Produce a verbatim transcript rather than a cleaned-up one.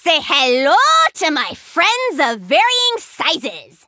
Say hello to my friends of varying sizes.